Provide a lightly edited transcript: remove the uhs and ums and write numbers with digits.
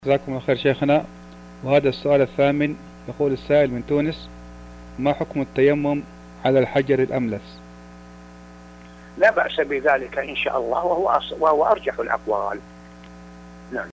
جزاكم الله خير شيخنا. وهذا السؤال الثامن، يقول السائل من تونس: ما حكم التيمم على الحجر الأملس؟ لا بأس بذلك إن شاء الله، وهو أرجح الأقوال.